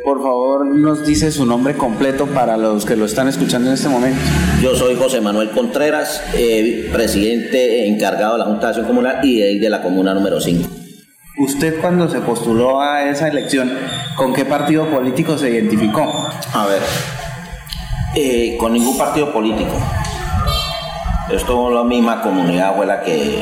por favor, nos dice su nombre completo para los que lo están escuchando en este momento. Yo soy José Manuel Contreras, presidente encargado de la Junta de Acción Comunal y de la Comuna número 5. Usted, cuando se postuló a esa elección, ¿con qué partido político se identificó? A ver, con ningún partido político. Esto es la misma comunidad fue la que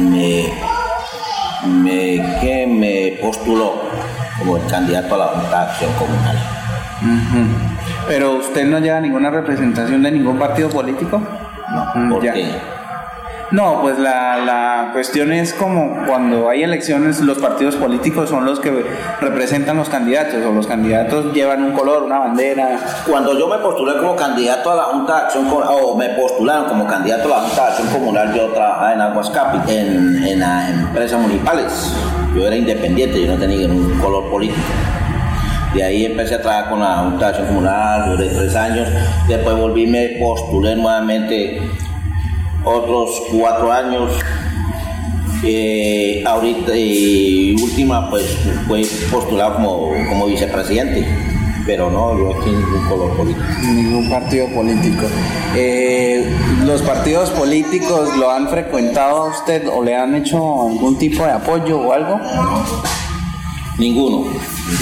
me postuló como el candidato a la Junta de Acción Comunal. Uh-huh. ¿Pero usted no lleva ninguna representación de ningún partido político? No, ¿por qué? No, pues la cuestión es como cuando hay elecciones, los partidos políticos son los que representan los candidatos, o los candidatos llevan un color, una bandera. Cuando yo me postulé como candidato a la Junta de Acción Comunal, o me postularon como candidato a la Junta de Acción Comunal, yo trabajaba en Aguas Capi, en las empresas municipales. Yo era independiente, yo no tenía ningún color político. De ahí empecé a trabajar con la Junta de Acción Comunal, duré 3 años, después volví y me postulé nuevamente otros 4 años. Ahorita última pues fue postulado como vicepresidente, pero no, yo aquí ningún color político. Ningún partido político. ¿Los partidos políticos lo han frecuentado a usted o le han hecho algún tipo de apoyo o algo? Ninguno.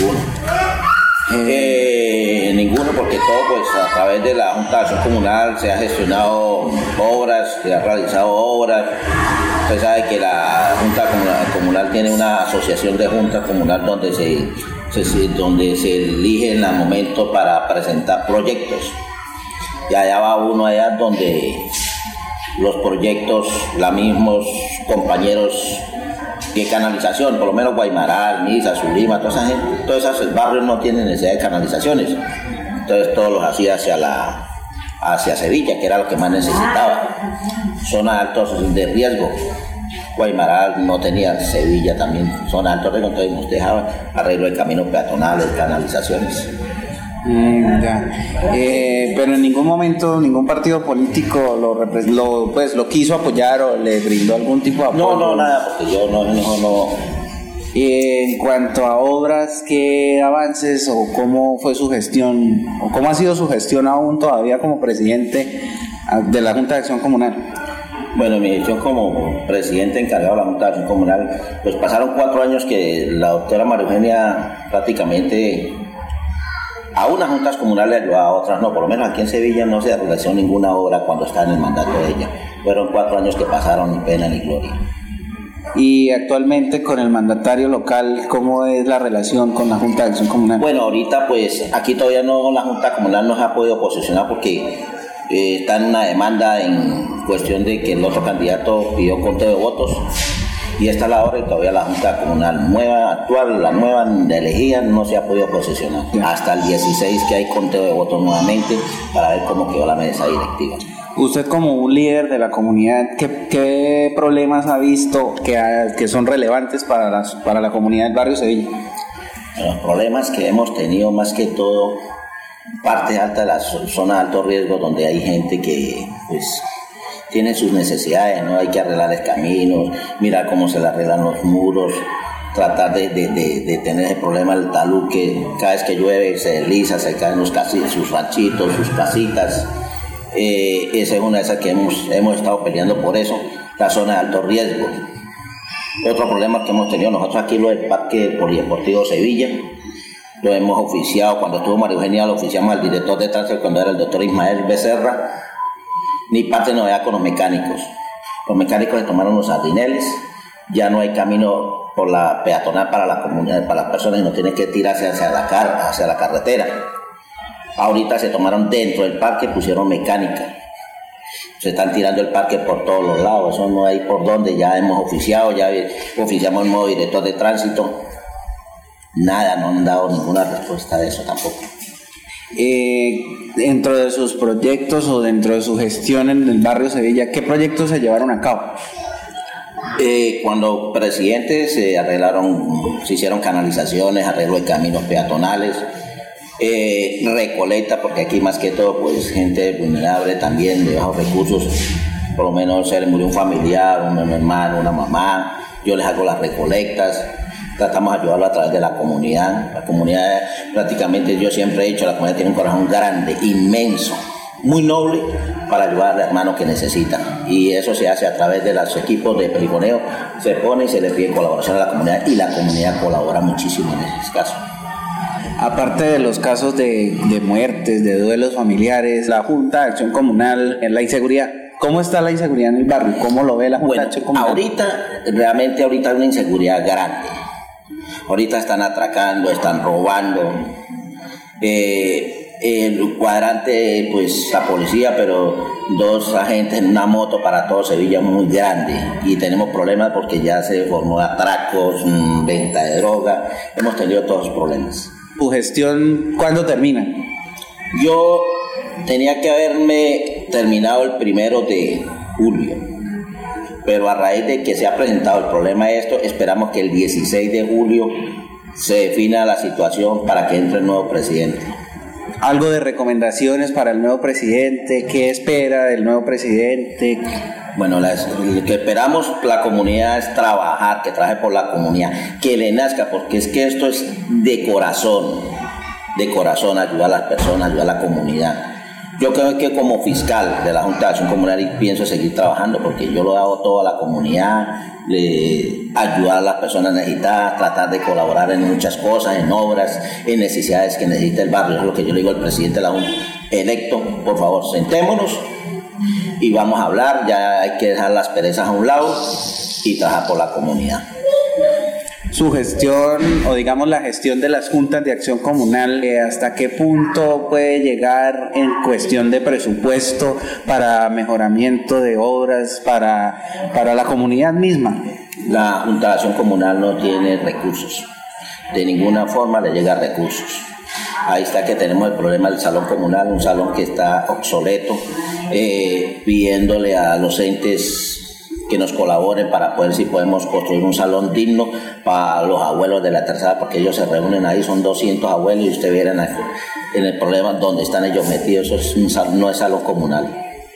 Ninguno, porque todo pues a través de la Junta de Acción Comunal se ha gestionado obras, se ha realizado obras. Usted sabe que la Junta Comunal tiene una asociación de Junta Comunal donde se eligen al momento para presentar proyectos. Y allá va uno allá donde los proyectos, los mismos compañeros de canalización, por lo menos Guaymaral, Niza, Zulima, todos esos barrios no tienen necesidad de canalizaciones. Entonces todos los hacía hacia Sevilla, que era lo que más necesitaba. Zonas altas de riesgo. Guaymaral no tenía, Sevilla también, zonas altas de riesgo, entonces nos dejaban arreglo de caminos peatonales, canalizaciones. Pero en ningún momento ningún partido político lo quiso apoyar o le brindó algún tipo de apoyo. No, nada, porque yo no. En cuanto a obras, ¿qué avances o cómo fue su gestión o cómo ha sido su gestión aún todavía como presidente de la Junta de Acción Comunal? Bueno, mi gestión como presidente encargado de la Junta de Acción Comunal, pues pasaron 4 años que la doctora María Eugenia prácticamente a unas juntas comunales ayudaba, a otras no. Por lo menos aquí en Sevilla no se realizó ninguna obra cuando estaba en el mandato de ella. Fueron 4 años que pasaron ni pena ni gloria. Y actualmente con el mandatario local, ¿cómo es la relación con la Junta de Acción Comunal? Bueno, ahorita pues aquí todavía no, la Junta Comunal no se ha podido posicionar porque está en una demanda en cuestión de que el otro candidato pidió conteo de votos. Y esta es la hora y todavía la Junta Comunal la nueva elegida no se ha podido posicionar. Hasta el 16 que hay conteo de votos nuevamente para ver cómo quedó la mesa directiva. Usted como un líder de la comunidad, ¿qué problemas ha visto que son relevantes para la comunidad del barrio Sevilla? Los problemas que hemos tenido más que todo, parte alta de la zona de alto riesgo donde hay gente que pues tienen sus necesidades, ¿no? Hay que arreglar los caminos, mirar cómo se le arreglan los muros, tratar de tener ese problema del talud que cada vez que llueve se desliza, se caen sus ranchitos, sus casitas. Esa es una de esas que hemos estado peleando por eso, la zona de alto riesgo. Otro problema que hemos tenido nosotros aquí, lo del Parque Polideportivo Sevilla, lo hemos oficiado, cuando estuvo María Eugenia lo oficiamos al director de tránsito cuando era el doctor Ismael Becerra. Ni parte no había con los mecánicos. Los mecánicos se tomaron los sardineles, ya no hay camino por la peatonal para la comunidad, para las personas, y no tienen que tirarse hacia la carretera. Ahorita se tomaron dentro del parque, pusieron mecánica. Se están tirando el parque por todos los lados, eso no hay por dónde, ya hemos oficiado, ya oficiamos el nuevo director de tránsito. Nada, no han dado ninguna respuesta de eso tampoco. Dentro de sus proyectos o dentro de su gestión en el barrio Sevilla, ¿qué proyectos se llevaron a cabo? Cuando presidente se hicieron canalizaciones, arreglo de caminos peatonales, recolecta, porque aquí más que todo pues gente vulnerable también de bajos recursos, por lo menos se le murió un familiar, un hermano, una mamá, yo les hago las recolectas. tratamos de ayudarlo a través de la comunidad. La comunidad, prácticamente yo siempre he dicho, la comunidad tiene un corazón grande, inmenso, muy noble para ayudar al hermano que necesita, y eso se hace a través de los equipos de perifoneo, se pone y se le pide colaboración a la comunidad, y la comunidad colabora muchísimo en ese caso. Aparte de los casos de muertes, de duelos familiares, la Junta de Acción Comunal, la inseguridad, ¿cómo está la inseguridad en el barrio? ¿Cómo lo ve la Junta de Acción Comunal? Realmente ahorita hay una inseguridad grande. Ahorita están atracando, están robando. El cuadrante, pues la policía, pero 2 agentes en una moto para todo Sevilla muy grande, y tenemos problemas porque ya se formó atracos, venta de droga, hemos tenido todos los problemas. ¿Tu gestión cuándo termina? Yo tenía que haberme terminado el 1 de julio, pero a raíz de que se ha presentado el problema de esto, esperamos que el 16 de julio se defina la situación para que entre el nuevo presidente. ¿Algo de recomendaciones para el nuevo presidente? ¿Qué espera del nuevo presidente? Bueno, lo que esperamos la comunidad es trabajar, que trabaje por la comunidad, que le nazca, porque es que esto es de corazón, ayudar a las personas, ayudar a la comunidad. Yo creo que como fiscal de la Junta de Acción Comunal pienso seguir trabajando, porque yo lo hago todo a la comunidad, ayudar a las personas necesitadas, tratar de colaborar en muchas cosas, en obras, en necesidades que necesita el barrio. Es lo que yo le digo al presidente de la Junta electo: por favor, sentémonos y vamos a hablar, ya hay que dejar las perezas a un lado y trabajar por la comunidad. Su gestión, o digamos la gestión de las juntas de acción comunal, ¿hasta qué punto puede llegar en cuestión de presupuesto para mejoramiento de obras para la comunidad misma? La Junta de Acción Comunal no tiene recursos, de ninguna forma le llega recursos. Ahí está que tenemos el problema del salón comunal, un salón que está obsoleto, pidiéndole a los entes que nos colaboren para poder, si podemos, construir un salón digno para los abuelos de la tercera, porque ellos se reúnen ahí, son 200 abuelos, y usted viera en el problema donde están ellos metidos. Eso no es salón comunal.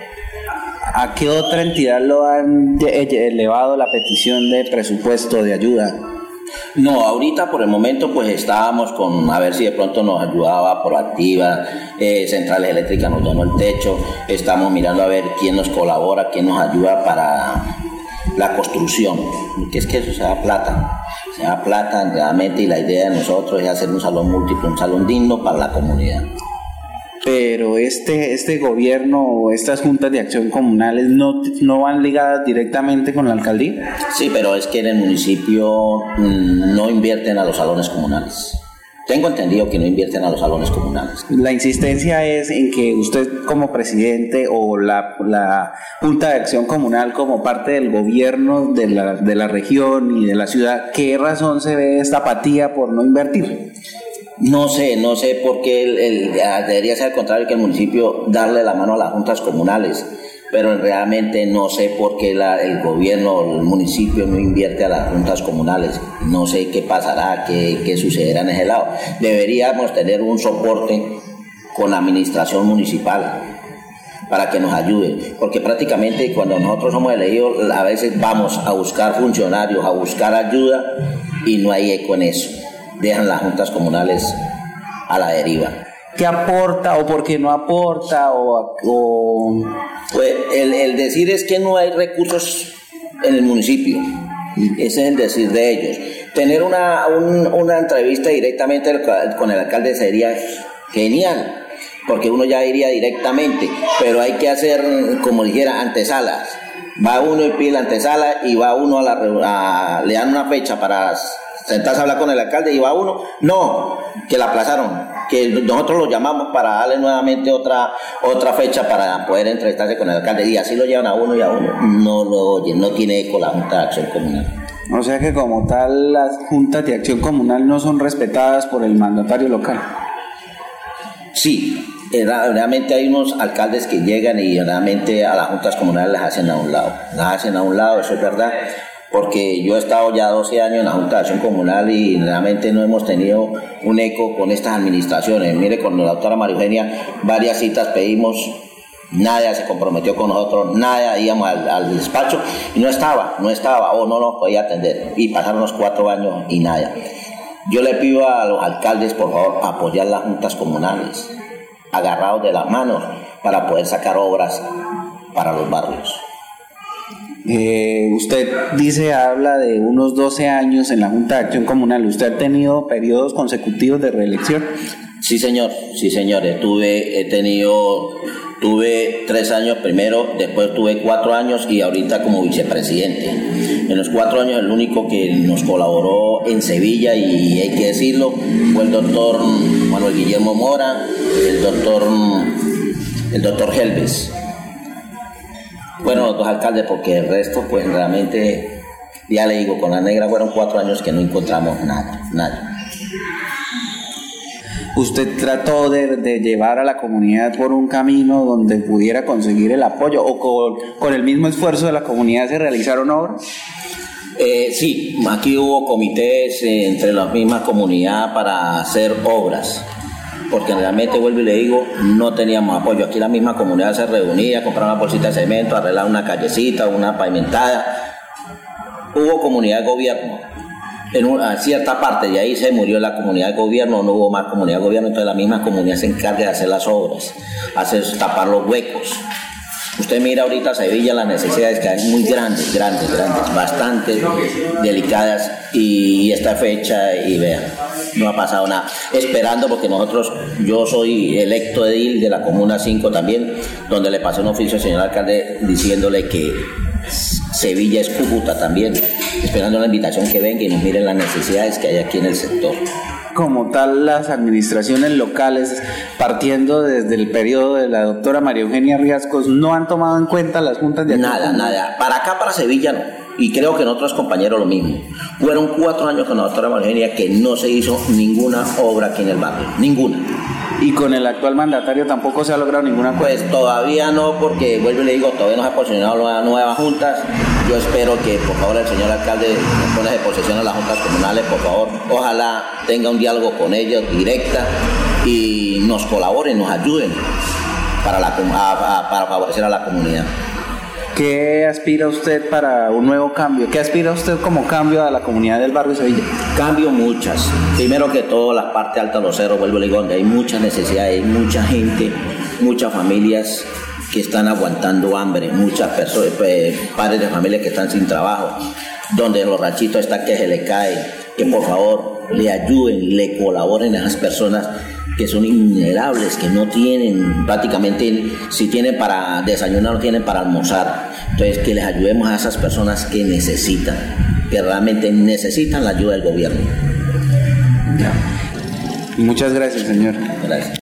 ¿A qué otra entidad lo han elevado la petición de presupuesto, de ayuda? No, ahorita por el momento pues estábamos con a ver si de pronto nos ayudaba Proactiva, Centrales Eléctricas nos donó el techo, estamos mirando a ver quién nos colabora, quién nos ayuda para la construcción, que es que eso se da plata realmente, y la idea de nosotros es hacer un salón múltiple, un salón digno para la comunidad. Pero este gobierno o estas juntas de acción comunales no van ligadas directamente con la alcaldía. Sí, pero es que en el municipio no invierten a los salones comunales. Tengo entendido que no invierten a los salones comunales. La insistencia es en que usted como presidente o la Junta de Acción Comunal como parte del gobierno de la región y de la ciudad, ¿qué razón se ve esta apatía por no invertir? No sé por qué debería ser al contrario, que el municipio darle la mano a las juntas comunales, pero realmente no sé por qué el gobierno, el municipio no invierte a las juntas comunales. No sé qué pasará, qué sucederá en ese lado. Deberíamos tener un soporte con la administración municipal para que nos ayude, porque prácticamente cuando nosotros somos elegidos a veces vamos a buscar funcionarios, a buscar ayuda, y no hay eco en eso. Dejan las juntas comunales a la deriva. ¿Qué aporta o por qué no aporta? Pues el decir es que no hay recursos en el municipio. Ese es el decir de ellos. Tener una entrevista directamente con el alcalde sería genial, porque uno ya iría directamente, pero hay que hacer, como dijera, antesalas. Va uno y pide la antesala, y va uno le dan una fecha para sentarse a hablar con el alcalde, y va uno, no, que la aplazaron, que nosotros lo llamamos para darle nuevamente otra fecha para poder entrevistarse con el alcalde, y así lo llevan a uno, y a uno no lo oyen, no tiene eco la Junta de Acción Comunal. O sea que como tal las juntas de acción comunal no son respetadas por el mandatario local. Sí, realmente hay unos alcaldes que llegan y realmente a las juntas comunales las hacen a un lado, eso es verdad. Porque yo he estado ya 12 años en la Junta de Acción Comunal y realmente no hemos tenido un eco con estas administraciones. Mire, con la doctora María Eugenia varias citas pedimos Nadie se comprometió con nosotros, nadie íbamos al despacho y no estaba, o no nos podía atender. Y pasaron los 4 años y nada. Yo le pido a los alcaldes, por favor, apoyar las juntas comunales, agarrados de las manos para poder sacar obras para los barrios. Usted habla de unos 12 años en la Junta de Acción Comunal. ¿Usted ha tenido periodos consecutivos de reelección? Sí, señor. Tuve 3 años primero, después tuve 4 años y ahorita como vicepresidente. En los 4 años el único que nos colaboró en Sevilla, y hay que decirlo, fue el doctor Manuel Guillermo Mora, el doctor Helves. Bueno, los 2 alcaldes, porque el resto, pues realmente, ya le digo, con la negra fueron 4 años que no encontramos nada. ¿Usted trató de llevar a la comunidad por un camino donde pudiera conseguir el apoyo, o con el mismo esfuerzo de la comunidad se realizaron obras? Sí, aquí hubo comités entre las mismas comunidades para hacer obras, porque realmente, vuelvo y le digo, no teníamos apoyo. Aquí la misma comunidad se reunía, compraba una bolsita de cemento, arreglar una callecita, una pavimentada. Hubo comunidad de gobierno a cierta parte, de ahí se murió la comunidad de gobierno, no hubo más comunidad de gobierno, entonces la misma comunidad se encarga de hacer las obras, tapar los huecos. Usted mira ahorita Sevilla, las necesidades que hay muy grandes, bastante delicadas, y esta fecha, y vean, no ha pasado nada. Esperando, porque yo soy electo edil de la Comuna 5 también, donde le pasé un oficio al señor alcalde diciéndole que Sevilla es Cúcuta también, esperando la invitación que venga y nos miren las necesidades que hay aquí en el sector. Como tal, las administraciones locales, partiendo desde el periodo de la doctora María Eugenia Riascos, ¿no han tomado en cuenta las juntas de acción? Nada. Para acá, para Sevilla, no. Y creo que en otros compañeros lo mismo. Fueron 4 años con la doctora María Eugenia que no se hizo ninguna obra aquí en el barrio. Ninguna. ¿Y con el actual mandatario tampoco se ha logrado ninguna cosa? Pues todavía no, porque vuelvo y le digo, todavía no se ha posicionado las nuevas juntas. Yo espero que, por favor, el señor alcalde nos pone de posesión a las juntas comunales, por favor. Ojalá tenga un diálogo con ellos directa y nos colaboren, nos ayuden para favorecer a la comunidad. ¿Qué aspira usted para un nuevo cambio? ¿Qué aspira usted como cambio a la comunidad del barrio Sevilla? Cambio muchas. Primero que todo, la parte alta de los cerros, vuelvo a decir, donde hay muchas necesidades, hay mucha gente, muchas familias que están aguantando hambre, muchas personas, padres de familias que están sin trabajo, donde los ranchitos están que se le cae, que por favor le ayuden, le colaboren a esas personas que son innumerables, que no tienen prácticamente, si tienen para desayunar, no tienen para almorzar. Entonces, que les ayudemos a esas personas que necesitan, que realmente necesitan la ayuda del gobierno. Muchas gracias, señor. Gracias.